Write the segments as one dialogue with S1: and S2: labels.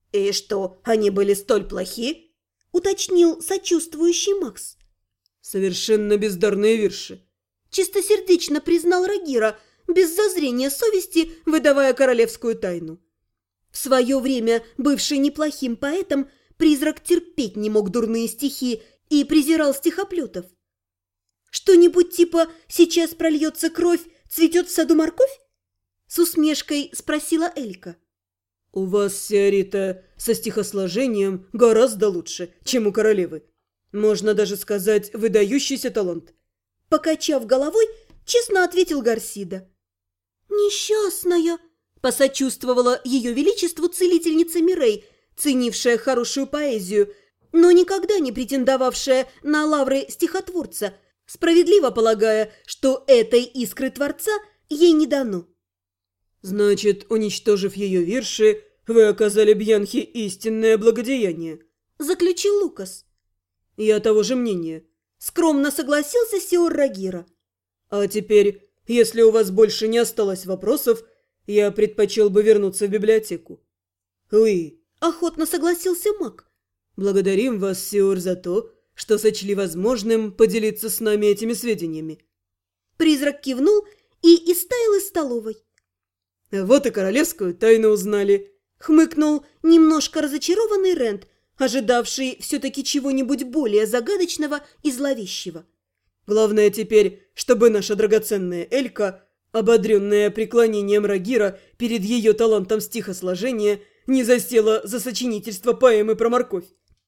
S1: «И что, они были столь плохи?» – уточнил сочувствующий Макс.
S2: «Совершенно бездарные вирши»,
S1: – чистосердечно признал Рагира, без зазрения совести выдавая королевскую тайну. В свое время бывший неплохим поэтом, призрак терпеть не мог дурные стихи и презирал стихоплетов. «Что-нибудь типа «сейчас прольется кровь, цветет в саду морковь»?» С усмешкой спросила Элька.
S2: «У вас, Сиорита, со стихосложением гораздо лучше, чем у королевы. Можно даже сказать, выдающийся талант».
S1: Покачав головой, честно ответил Гарсида. «Несчастная!» – посочувствовала ее величеству целительница Мирей, ценившая хорошую поэзию, но никогда не претендовавшая на лавры стихотворца, справедливо полагая, что этой искры Творца ей не дано.
S2: «Значит, уничтожив ее вирши, вы оказали Бьянхе истинное благодеяние», –
S1: заключил Лукас.
S2: «Я того же мнения»,
S1: – скромно согласился сиор Рагира.
S2: «А теперь, если у вас больше не осталось вопросов, я предпочел бы вернуться в библиотеку». «Луи»,
S1: – охотно согласился маг.
S2: «Благодарим вас, сиор, за то, что сочли возможным поделиться с нами этими сведениями».
S1: Призрак кивнул и истаял из столовой.
S2: «Вот и королевскую тайну узнали»,
S1: – хмыкнул немножко разочарованный Рент, ожидавший все-таки чего-нибудь более загадочного и зловещего.
S2: «Главное теперь, чтобы наша драгоценная Элька, ободренная преклонением Рагира перед ее талантом стихосложения, не засела за сочинительство поэмы про морковь».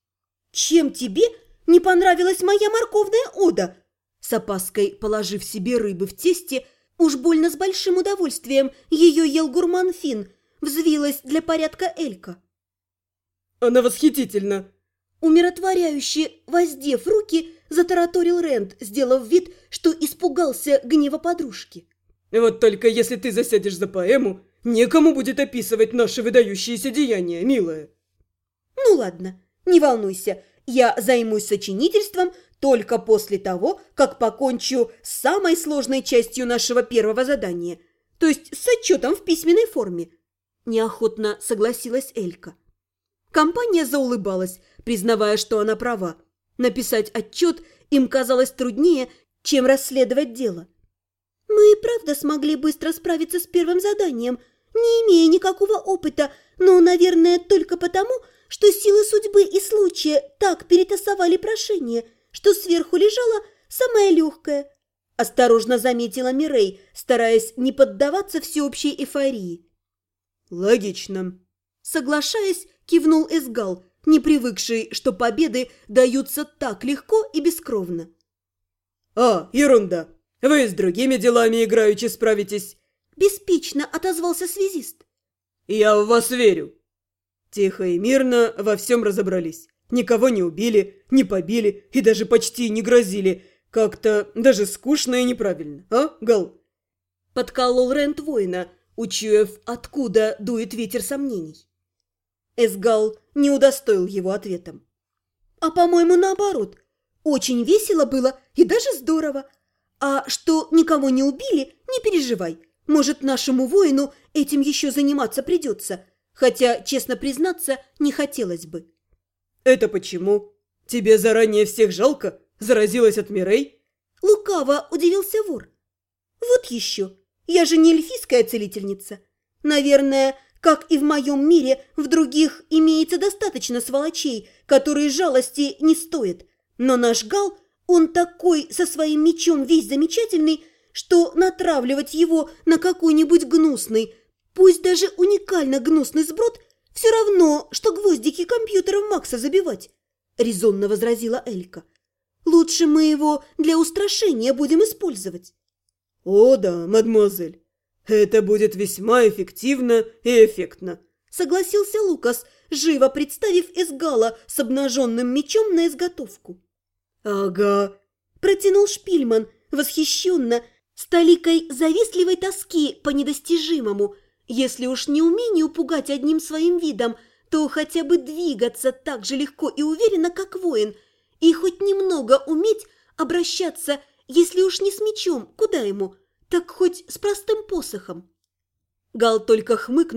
S1: «Чем тебе не понравилась моя морковная ода?» С опаской положив себе рыбы в тесте, уж больно с большим удовольствием ее ел гурман Фин, взвилась для порядка Элька.
S2: «Она восхитительна!»
S1: Умиротворяюще воздев руки, затараторил Рент, сделав вид, что испугался гнева подружки.
S2: «Вот только если ты засядешь за поэму, некому будет описывать наши выдающиеся деяния, милая».
S1: «Ну ладно, не волнуйся, я займусь сочинительством только после того, как покончу с самой сложной частью нашего первого задания, то есть с отчетом в письменной форме», – неохотно согласилась Элька. Компания заулыбалась, признавая, что она права. Написать отчет им казалось труднее, чем расследовать дело. «Мы и правда смогли быстро справиться с первым заданием, не имея никакого опыта, но, наверное, только потому, что силы судьбы и случая так перетасовали прошение, что сверху лежала самая легкая», – осторожно заметила Мирей, стараясь не поддаваться всеобщей эйфории.
S2: «Логично», –
S1: соглашаясь, кивнул Эсгал, не привыкший, что победы даются так легко и бескровно.
S2: «А, ерунда! Вы с другими делами играючи справитесь!»
S1: Беспечно отозвался связист.
S2: «Я в вас верю!» Тихо и мирно во всем разобрались. Никого не убили, не побили и даже почти не грозили. Как-то даже скучно и неправильно, а, Гал?
S1: Подколол Рент воина, учуяв, откуда дует ветер сомнений. Эсгал не удостоил его ответом. «А, по-моему, наоборот. Очень весело было и даже здорово. А что никого не убили, не переживай. Может, нашему воину этим еще заниматься придется. Хотя, честно признаться, не хотелось бы».
S2: «Это почему? Тебе заранее всех жалко? Заразилась от Мирей?»
S1: Лукаво удивился вор. «Вот еще. Я же не эльфийская целительница. Наверное, как и в моем мире, в других имеется достаточно сволочей, которые жалости не стоят. Но наш Гал, он такой со своим мечом весь замечательный, что натравливать его на какой-нибудь гнусный, пусть даже уникально гнусный сброд, все равно, что гвоздики компьютеров Макса забивать», – резонно возразила Элька. «Лучше мы его для устрашения будем использовать».
S2: «О да, мадемуазель. Это будет весьма эффективно и эффектно», –
S1: согласился Лукас, живо представив Эсгала с обнаженным мечом на изготовку.
S2: «Ага»,
S1: – протянул Шпильман, восхищенно, с толикой завистливой тоски по недостижимому, если уж не умению пугать одним своим видом, то хотя бы двигаться так же легко и уверенно, как воин, и хоть немного уметь обращаться, если уж не с мечом, куда ему, так хоть с простым посохом. Гал только хмыкнул,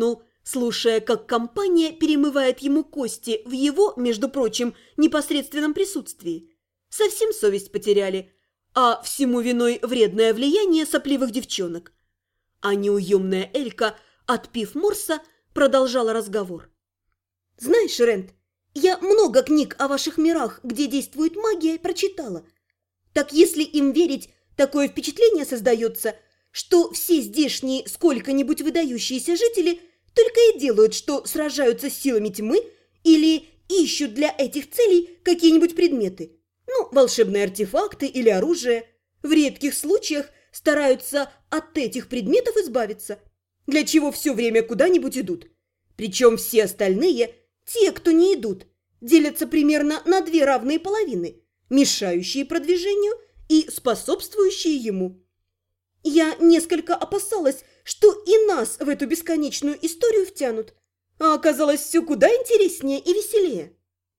S1: слушая, как компания перемывает ему кости в его, между прочим, непосредственном присутствии. Совсем совесть потеряли, а всему виной вредное влияние сопливых девчонок. А неуемная Элька, отпив морса, продолжала разговор. «Знаешь, Рент, я много книг о ваших мирах, где действует магия, прочитала. Так если им верить, такое впечатление создается, что все здешние сколько-нибудь выдающиеся жители только и делают, что сражаются с силами тьмы или ищут для этих целей какие-нибудь предметы. Ну, волшебные артефакты или оружие. В редких случаях стараются от этих предметов избавиться, для чего все время куда-нибудь идут. Причем все остальные, те, кто не идут, делятся примерно на две равные половины, мешающие продвижению и способствующие ему. Я несколько опасалась, что и нас в эту бесконечную историю втянут, а оказалось все куда интереснее и веселее.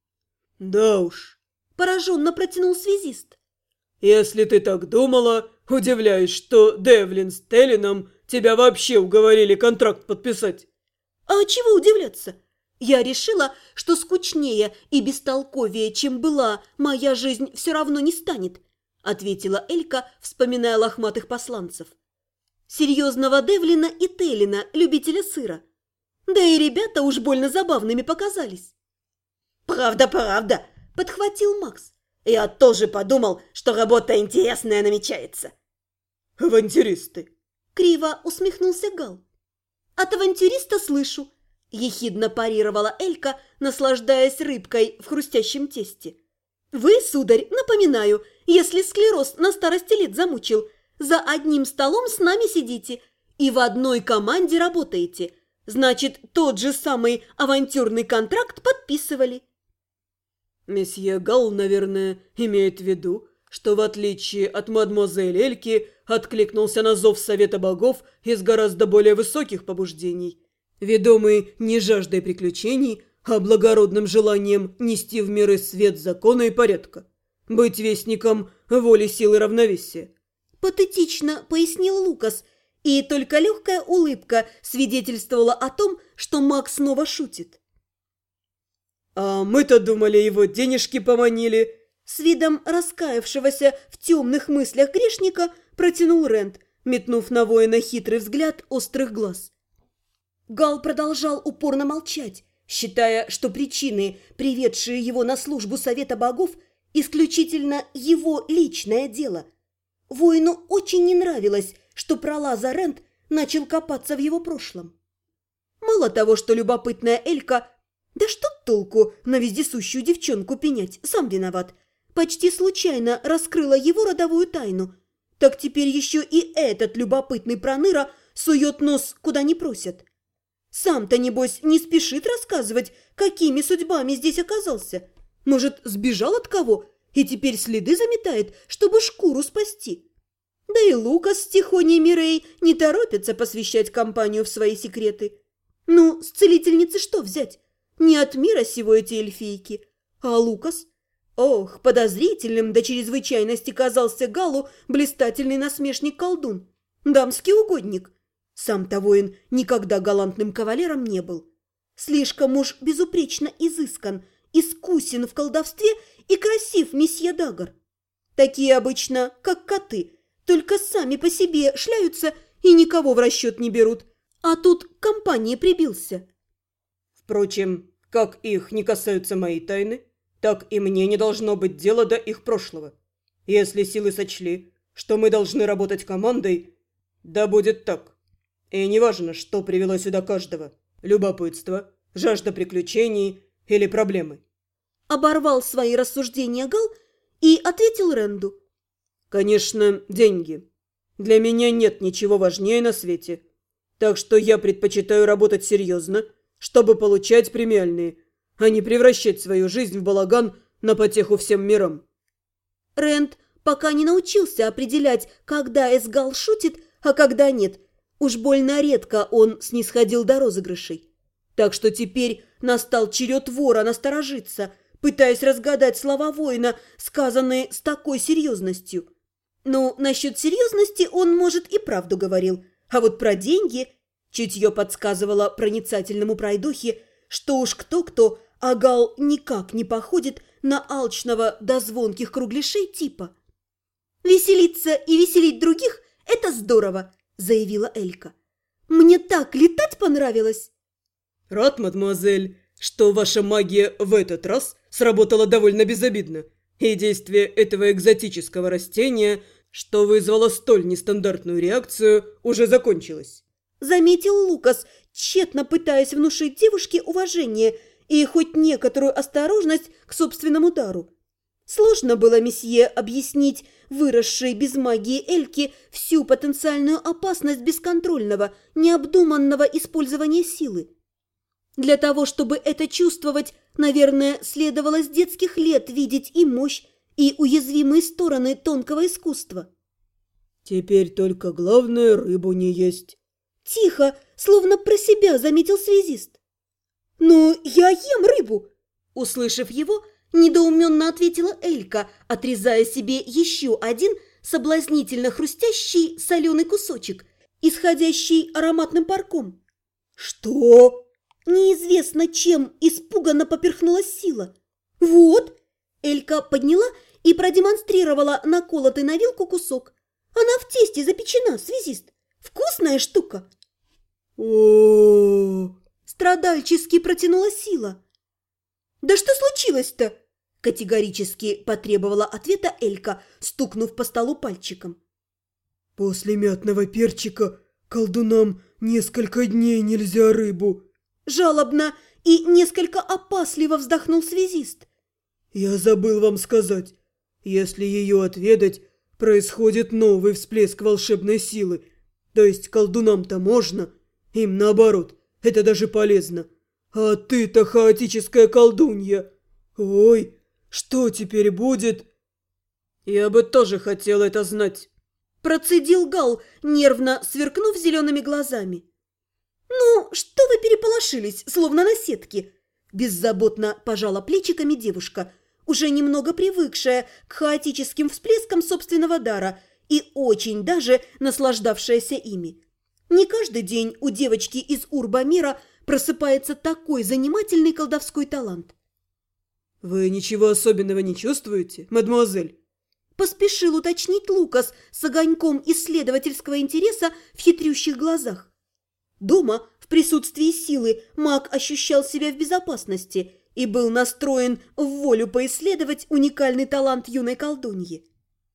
S2: Да уж,
S1: Пораженно протянул связист.
S2: если ты так думала, удивляюсь, что Девлин с Теллином тебя вообще уговорили контракт подписать.
S1: А чего удивляться? Я решила, что скучнее и бестолковее, чем была, моя жизнь все равно не станет, ответила Элька, вспоминая лохматых посланцев. Серьезного Девлина и Теллина, любителя сыра. Да и ребята уж больно забавными показались. «Правда, правда!» – подхватил Макс. «Я тоже подумал, что работа интересная намечается».
S2: Авантюристы.
S1: Криво усмехнулся Гал. «От авантюриста слышу», – ехидно парировала Элька, наслаждаясь рыбкой в хрустящем тесте. «Вы, сударь, напоминаю, если склероз на старости лет замучил, за одним столом с нами сидите и в одной команде работаете. Значит, тот же самый авантюрный контракт подписывали».
S2: Месье Гал, наверное, имеет в виду, что в отличие от мадемуазель Эльки откликнулся на зов Совета Богов из гораздо более высоких побуждений, ведомый не жаждой приключений, а благородным желанием нести в миры свет закона и порядка, быть вестником воли, силы, равновесия.
S1: Патетично пояснил Лукас, и только легкая улыбка свидетельствовала о том, что Мак снова шутит.
S2: А мы-то думали, его денежки поманили.
S1: С видом раскаявшегося в темных мыслях грешника протянул Рент, метнув на воина хитрый взгляд острых глаз. Гал продолжал упорно молчать, считая, что причины, приведшие его на службу Совета Богов, исключительно его личное дело. Воину очень не нравилось, что пролаза Рент начал копаться в его прошлом. Мало того, что любопытная Элька, да что толку на вездесущую девчонку пенять, сам виноват, почти случайно раскрыла его родовую тайну, так теперь еще и этот любопытный проныра сует нос куда не просят. Сам-то, небось, не спешит рассказывать, какими судьбами здесь оказался. Может, сбежал от кого и теперь следы заметает, чтобы шкуру спасти. Да и Лукас с Тихоней Мирей не торопятся посвящать компанию в свои секреты. Ну, с целительницы что взять? Не от мира сего эти эльфийки. А Лукас? Ох, подозрительным до чрезвычайности казался Галу блистательный насмешник-колдун. Дамский угодник. Сам-то воин никогда галантным кавалером не был. Слишком уж безупречно изыскан, искусен в колдовстве и красив месье Дагар. Такие обычно, как коты, только сами по себе шляются и никого в расчет не берут. А тут к компании прибился.
S2: Впрочем, как их не касаются мои тайны, так и мне не должно быть дела до их прошлого. Если силы сочли, что мы должны работать командой, да будет так. И неважно, что привело сюда каждого – любопытство, жажда приключений или проблемы.
S1: Оборвал свои рассуждения Гал и ответил Ренду.
S2: Конечно, деньги. Для меня нет ничего важнее на свете. Так что я предпочитаю работать серьезно, чтобы получать премиальные, а не превращать свою жизнь в балаган на потеху всем мирам.
S1: Рэнд пока не научился определять, когда Эсгал шутит, а когда нет. Уж больно редко он снисходил до розыгрышей. Так что теперь настал черед вора насторожиться, пытаясь разгадать слова воина, сказанные с такой серьезностью. Ну, насчет серьезности он, может, и правду говорил, а вот про деньги Чутье подсказывало проницательному пройдохе, что уж кто-кто, а Гал никак не походит на алчного до звонких кругляшей типа. «Веселиться и веселить других – это здорово», – заявила Элька. «Мне так летать понравилось!»
S2: «Рад, мадемуазель, что ваша магия в этот раз сработала довольно безобидно, и действие этого экзотического растения, что вызвало столь нестандартную реакцию, уже закончилось»,
S1: – заметил Лукас, тщетно пытаясь внушить девушке уважение и хоть некоторую осторожность к собственному дару. Сложно было месье объяснить выросшей без магии Эльке всю потенциальную опасность бесконтрольного, необдуманного использования силы. Для того, чтобы это чувствовать, наверное, следовало с детских лет видеть и мощь, и уязвимые стороны тонкого искусства.
S2: «Теперь только главное рыбу не есть».
S1: Тихо, словно про себя заметил связист. «Но я ем рыбу!» Услышав его, недоуменно ответила Элька, отрезая себе еще один соблазнительно хрустящий соленый кусочек, исходящий ароматным парком.
S2: «Что?»
S1: Неизвестно чем испуганно поперхнулась Сила. «Вот!» Элька подняла и продемонстрировала наколотый на вилку кусок. «Она в тесте запечена, связист. Вкусная штука!»
S2: О,
S1: страдальчески протянула Сила. «Да что случилось-то?» Категорически потребовала ответа Элька, стукнув по столу пальчиком.
S2: «После мятного перчика колдунам несколько дней нельзя рыбу».
S1: Жалобно и несколько опасливо вздохнул связист.
S2: «Я забыл вам сказать, если ее отведать, происходит новый всплеск волшебной силы. То есть колдунам-то можно, им наоборот, это даже полезно. А ты-то хаотическая колдунья. Ой, что теперь будет?» «Я бы тоже хотел это знать», –
S1: процедил Гал, нервно сверкнув зелеными глазами. «Ну, что вы переполошились, словно на сетке?» Беззаботно пожала плечиками девушка, уже немного привыкшая к хаотическим всплескам собственного дара и очень даже наслаждавшаяся ими. Не каждый день у девочки из Урба-мира просыпается такой занимательный колдовской талант.
S2: «Вы ничего особенного не чувствуете, мадемуазель?»
S1: Поспешил уточнить Лукас с огоньком исследовательского интереса в хитрющих глазах. Дома, в присутствии Силы, маг ощущал себя в безопасности и был настроен в волю поисследовать уникальный талант юной колдуньи.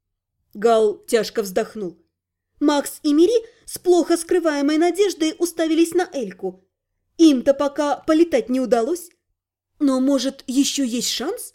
S1: Гал тяжко вздохнул. Макс и Мири с плохо скрываемой надеждой уставились на Эльку. Им-то пока полетать не удалось. Но, может, еще есть шанс?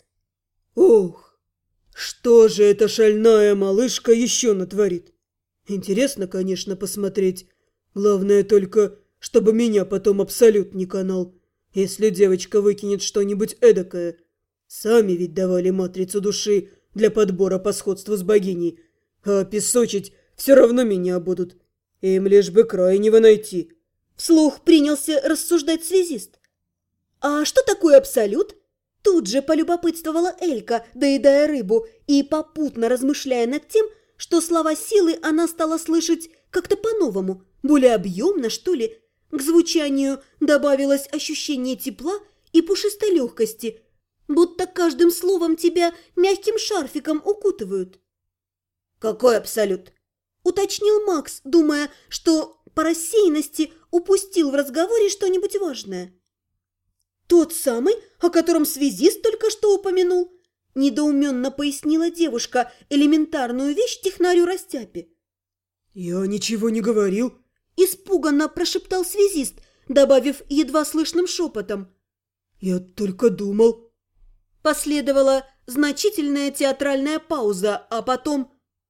S2: «Ох, что же эта шальная малышка еще натворит? Интересно, конечно, посмотреть. Главное только, чтобы меня потом абсолют не канал, если девочка выкинет что-нибудь эдакое. Сами ведь давали матрицу души для подбора по сходству с богиней, а песочить все равно меня будут. Им лишь бы крайнего найти».
S1: Вслух принялся рассуждать связист. «А что такое абсолют?» Тут же полюбопытствовала Элька, доедая рыбу и попутно размышляя над тем, что слова Силы она стала слышать как-то по-новому, более объемно, что ли. К звучанию добавилось ощущение тепла и пушистой легкости, будто каждым словом тебя мягким шарфиком укутывают. «Какой абсолют?» – уточнил Макс, думая, что по рассеянности упустил в разговоре что-нибудь важное. «Тот самый, о котором связист только что упомянул», – недоуменно пояснила девушка элементарную вещь технарю Растяпе.
S2: «Я ничего не говорил»,
S1: – испуганно прошептал связист, добавив едва слышным шепотом.
S2: «Я только думал».
S1: Последовала значительная театральная пауза, а потом...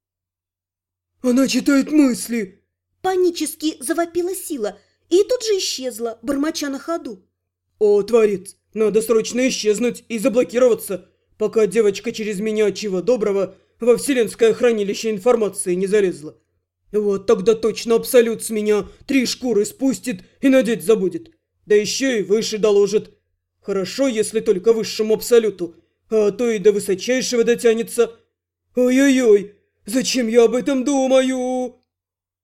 S2: «Она читает мысли!»
S1: Панически завопила Сила и тут же исчезла, бормоча на ходу.
S2: «О, творец, надо срочно исчезнуть и заблокироваться, пока девочка через меня, чего доброго, во вселенское хранилище информации не залезла. Вот тогда точно абсолют с меня 3 шкуры спустит и надеть забудет, да еще и выше доложит. Хорошо, если только высшему абсолюту, а то и до высочайшего дотянется. Ой-ой-ой, зачем я об этом думаю?»